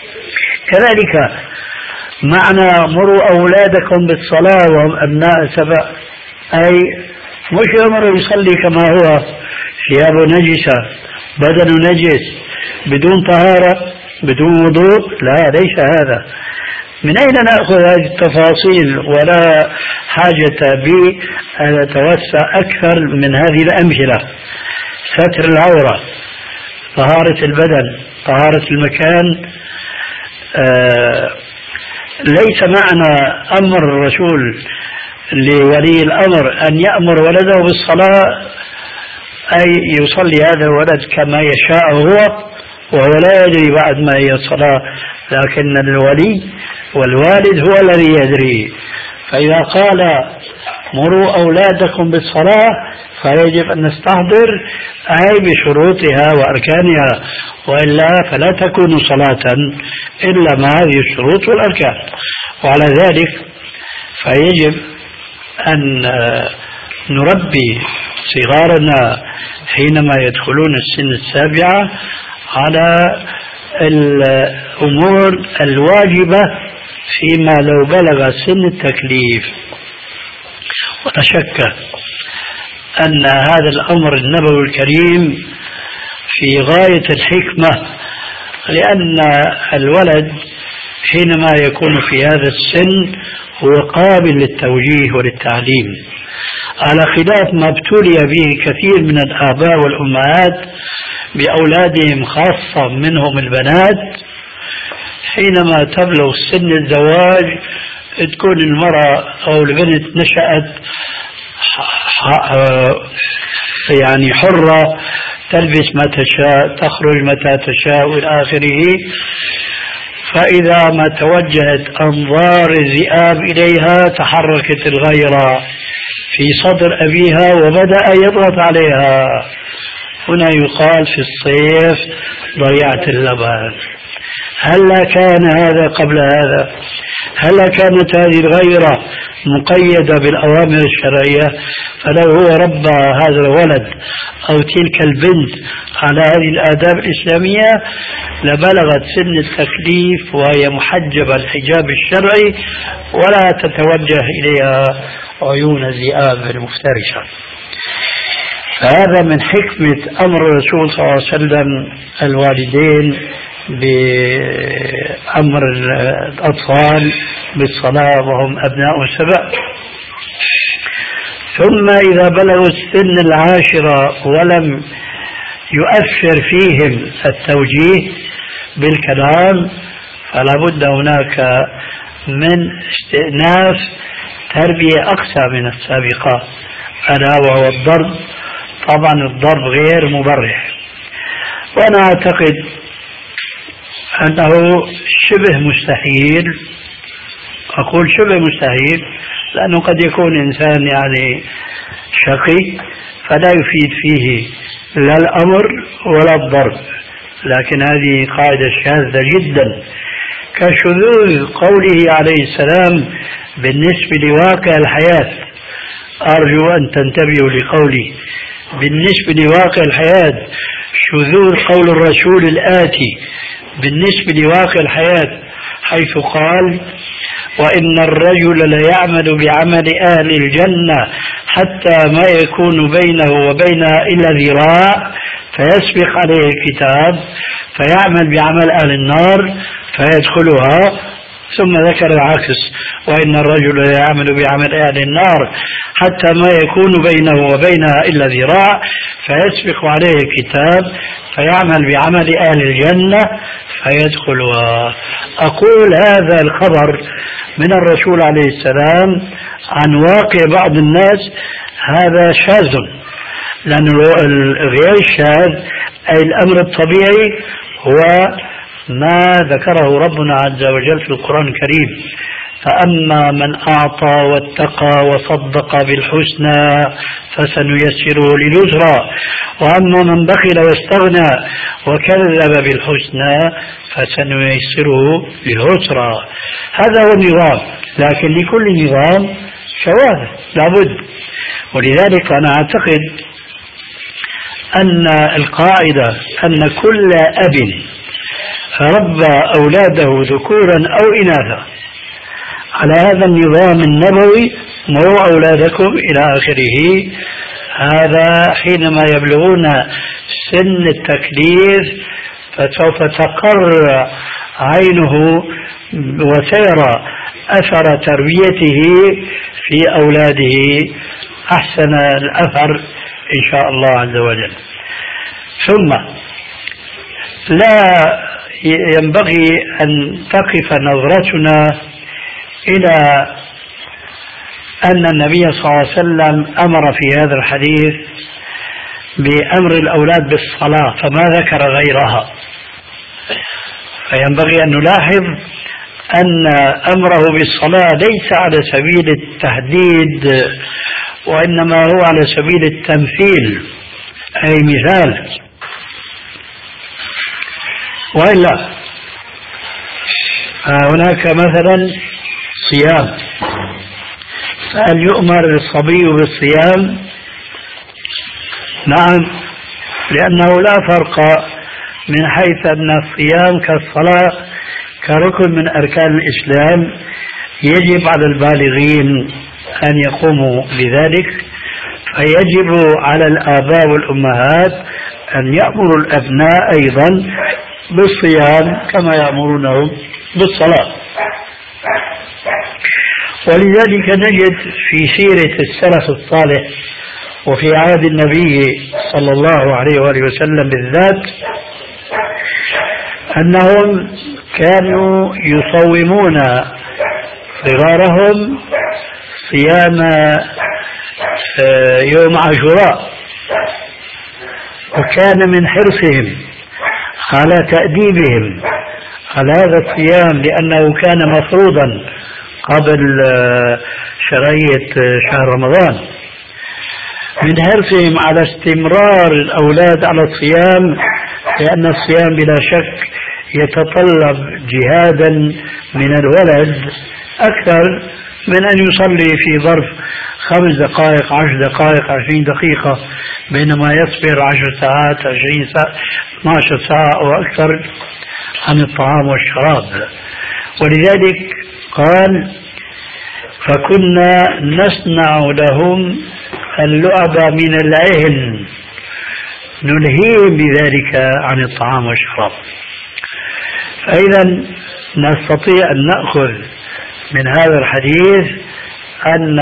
كذلك معنى مروا أولادكم بالصلاة وهم أبناء سبع، أي مش يأمر يصلي كما هو ثيابه نجسة بدنه نجس بدون طهارة بدون وضوء، لا ليس هذا. من أين نأخذ هذه التفاصيل؟ ولا حاجة بي أن أتوسع أكثر من هذه الأمثلة، ستر العورة، طهارة البدن، طهارة المكان. آه ليس معنى أمر الرسول لولي الأمر أن يأمر ولده بالصلاة أي يصلي هذا الولد كما يشاء هو وهو لا يدري بعد ما هي الصلاة، لكن الولي والوالد هو الذي يدري. فإذا قال مروا أولادكم بالصلاة فيجب أن نستحضر أي بشروطها وأركانها، وإلا فلا تكون صلاة إلا مع هذه الشروط والأركان. وعلى ذلك فيجب أن نربي صغارنا حينما يدخلون السن السابعة على الأمور الواجبة فيما لو بلغ سن التكليف. ولا شك أن هذا الأمر النبوي الكريم في غاية الحكمة، لأن الولد حينما يكون في هذا السن هو قابل للتوجيه وللتعليم، على خلاف ما ابتلي به كثير من الآباء والأمهات بأولادهم خاصة منهم البنات. حينما تبلغ سن الزواج تكون المرأة أو البنت نشأت يعني حرة، تلبس ما تشاء، تخرج متى تشاء إلى آخره. فإذا ما توجهت أنظار الذئاب إليها تحركت الغيرة في صدر أبيها وبدأ يضغط عليها. هنا يقال في الصيف ضيعت اللبن. هلا كان هذا قبل هذا؟ هلا كانت هذه الغيرة مقيدة بالأوامر الشرعية؟ فلو هو ربى هذا الولد أو تلك البنت على هذه الآداب الإسلامية لبلغت سن التكليف وهي محجبة الحجاب الشرعي ولا تتوجه إليها عيون الذئاب المفترسة. فهذا من حكمة أمر الرسول صلى الله عليه وسلم الوالدين بأمر الأطفال بالصلاة وهم أبناء سبع. ثم إذا بلغوا السن العاشرة ولم يؤثر فيهم التوجيه بالكلام فلا بد هناك من استئناف تربية أقسى من السابقة، ألا وهو الضرب. طبعا الضرب غير مبرح، وأنا أعتقد أنه شبه مستحيل. أقول شبه مستحيل لأنه قد يكون إنسان يعني شقي فلا يفيد فيه لا الأمر ولا الضرب، لكن هذه قاعدة شاذة جدا، كشذوذ قوله عليه السلام بالنسبة لواقع الحياة. أرجو أن تنتبهوا لقولي بالنسبة لواقع الحياة، شذوذ قول الرسول الآتي بالنسبة لواقع الحياة، حيث قال وإن الرجل ليعمل بعمل أهل الجنة حتى ما يكون بينه وبينها إلا ذراع فيسبق عليه الكتاب فيعمل بعمل أهل النار فيدخلها، ثم ذكر العكس وإن الرجل ليعمل بعمل أهل النار حتى ما يكون بينه وبينها إلا ذراع فيسبق عليه الكتاب فيعمل بعمل أهل الجنة فيدخلها. أقول هذا الخبر من الرسول عليه السلام عن واقع بعض الناس هذا شاذ، لأن الغير الشاذ أي الأمر الطبيعي هو ما ذكره ربنا عز وجل في القرآن الكريم: فأما من أعطى واتقى وصدق بالحسنى فسنيسره لليسرى وأما من بخل واستغنى وكذب بالحسنى فسنيسره للعسرى. هذا هو النظام، لكن لكل نظام شواذ لابد. ولذلك أنا أعتقد أن القاعدة أن كل أب ربى أولاده ذكورا أو إناثا على هذا النظام النبوي مروا أولادكم إلى آخره، هذا حينما يبلغون سن التكليف فسوف تقر عينه وسيرى أثر تربيته في أولاده أحسن الأثر إن شاء الله عز وجل. ثم لا ينبغي أن تقف نظرتنا إلى أن النبي صلى الله عليه وسلم أمر في هذا الحديث بأمر الأولاد بالصلاة فما ذكر غيرها، فينبغي أن نلاحظ أن أمره بالصلاة ليس على سبيل التهديد وإنما هو على سبيل التمثيل، أي مثال. وإلا هناك مثلا صيام، فهل يؤمر الصبي بالصيام؟ نعم، لأنه لا فرق من حيث أن الصيام كالصلاة كركن من أركان الإسلام يجب على البالغين أن يقوموا بذلك، فيجب على الآباء والأمهات أن يأمروا الأبناء أيضا بالصيام كما يأمرونهم بالصلاة. ولذلك نجد في سيرة السلف الصالح وفي عهد النبي صلى الله عليه وآله وسلم بالذات أنهم كانوا يصومون صغارهم صيام يوم عاشوراء، وكان من حرصهم على تأديبهم على هذا الصيام لأنه كان مفروضا قبل شرعية شهر رمضان، من حرصهم على استمرار الأولاد على الصيام، لأن الصيام بلا شك يتطلب جهادا من الولد أكثر من أن يصلي في ظرف خمس دقائق عشر دقائق عشرين دقيقة، بينما يصبر عشر ساعات عشرين ساعة اثني عشر ساعة أو أكثر عن الطعام والشراب. ولذلك قال فكنا نصنع لهم اللعب من العهن نلهيهم بذلك عن الطعام والشراب. فإذا نستطيع أن نأخذ من هذا الحديث أن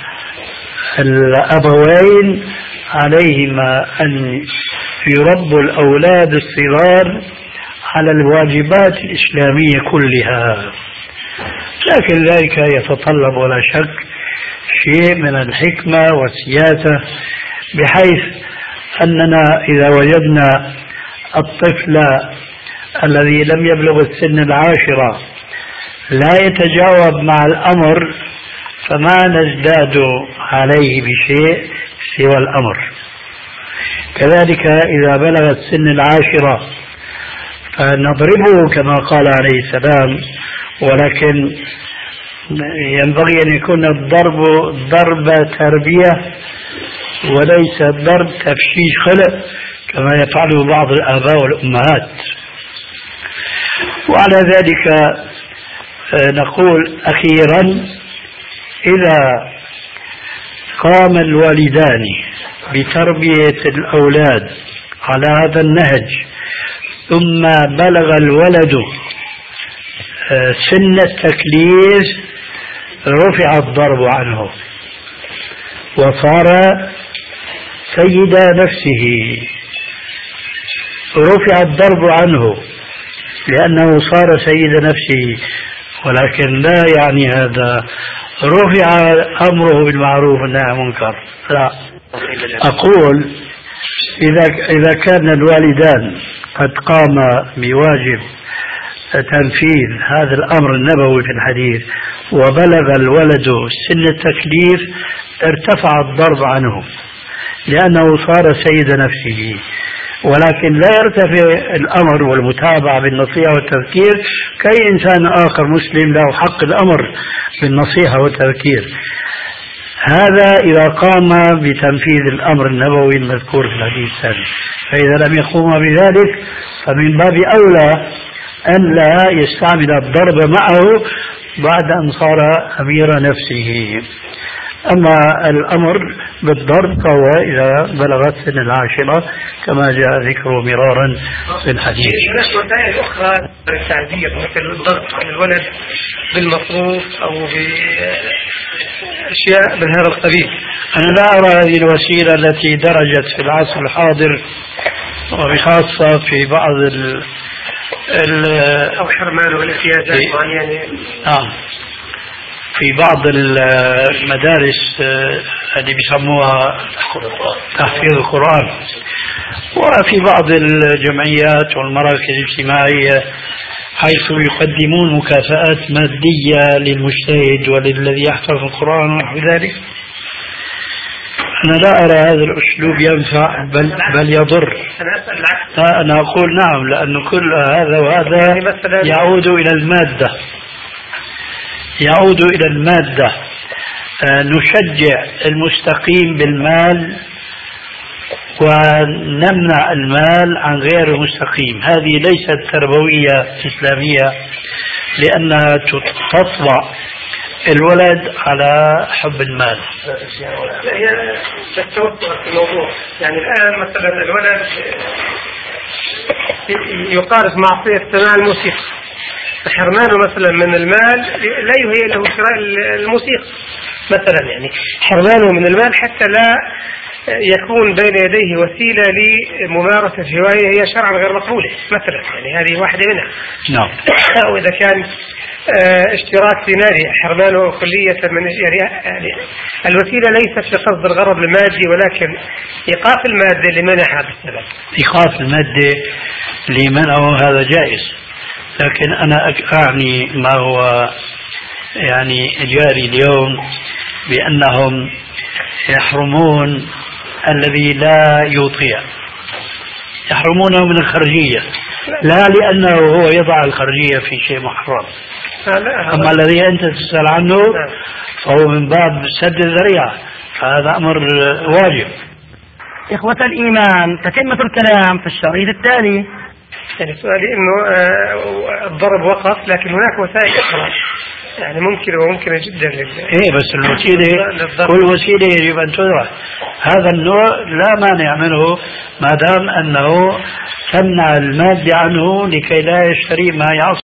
الأبوين عليهما أن يربوا الأولاد الصغار على الواجبات الإسلامية كلها، لكن ذلك يتطلب ولا شك شيء من الحكمة والسياسة، بحيث أننا إذا وجدنا الطفل الذي لم يبلغ السن العاشرة لا يتجاوب مع الأمر فما نزداد عليه بشيء سوى الأمر. كذلك إذا بلغ السن العاشرة فنضربه كما قال عليه السلام، ولكن ينبغي أن يكون الضرب ضرب تربية وليس ضرب تفشيش خلق كما يفعله بعض الآباء والأمهات. وعلى ذلك نقول أخيرا إذا قام الوالدان بتربية الأولاد على هذا النهج ثم بلغ الولد سن التكليف رفع الضرب عنه وصار سيد نفسه، رفع الضرب عنه لأنه صار سيد نفسه، ولكن لا يعني هذا رفع أمره بالمعروف والنهي عن المنكر، لا. أقول إذا إذا كان الوالدان قد قاما بواجب تنفيذ هذا الأمر النبوي في الحديث وبلغ الولد سن التكليف ارتفع الضرب عنه لأنه صار سيد نفسه، ولكن لا يرتفع الأمر والمتابعة بالنصيحة والتذكير كأي إنسان آخر مسلم له حق الأمر بالنصيحة والتذكير. هذا إذا قام بتنفيذ الأمر النبوي المذكور في الحديث الثاني، فإذا لم يقوم بذلك فمن باب أولى أن لا يستعمل الضرب معه بعد أن صار أمير نفسه. أما الأمر بالضرب فهو إذا بلغت سن العاشرة كما جاء ذكره مرارا في الحديث. الوسائل الأخرى التعذيب مثل الضغط على الولد بالمصروف أو بأشياء من هذا القبيل. أنا لا أرى هذه الوسيلة التي درجت في العصر الحاضر وبخاصة في بعض ال ال أو حرمان والاحتياجات معينة. نعم، في بعض المدارس اللي بيسموها تحفيظ القرآن، وفي بعض الجمعيات والمراكز الاجتماعية حيث يقدمون مكافآت مادية للمجتهد وللذي يحفظ القرآن ونحو ذلك. أنا لا أرى هذا الأسلوب ينفع بل, بل يضر. لا، أنا أقول نعم، لأن كل هذا وهذا يعود إلى المادة يعود إلى المادة. نشجع المستقيم بالمال ونمنع المال عن غير المستقيم. هذه ليست تربوية إسلامية، لأنها تطبع الولد على حب المال. هي تتوسع في الموضوع. يعني الآن مثلا الولد يقارف معصية سماع الموسيقى، حرمانه مثلا من المال لا يهيئ له شراء الموسيقى مثلا. يعني حرمانه من المال حتى لا يكون بين يديه وسيلة لممارسة هواية هي شرعا غير مقبولة مثلا. يعني هذه واحدة منها. نعم. أو إذا كان اشتراك في نادي، حرمانه كلية من يعني, يعني الوسيلة ليست لقصد الغرض المادي، ولكن إيقاف المادة لمنعها بالسبب. إيقاف المادة لمنعه هذا جائز، لكن أنا أعني ما هو يعني جاري اليوم بأنهم يحرمون الذي لا يطيع، يحرمونه من الخرجية، لا لأنه هو يضع الخرجية في شيء محرم. أما الذي أنت تسأل عنه فهو من باب سد الذريعة، فهذا أمر واجب. إخوة الإيمان، تتمة الكلام في الشريط التالي. يعني سؤالي إنه الضرب وقف، لكن هناك وسائل أخرى يعني ممكنة وممكنة جدا لل... إيه، بس الوسيلة كل وسيلة يجب أن تدرس. هذا النوع لا مانع منه ما دام أنه تمنع المادة عنه لكي لا يشتري ما يعصي.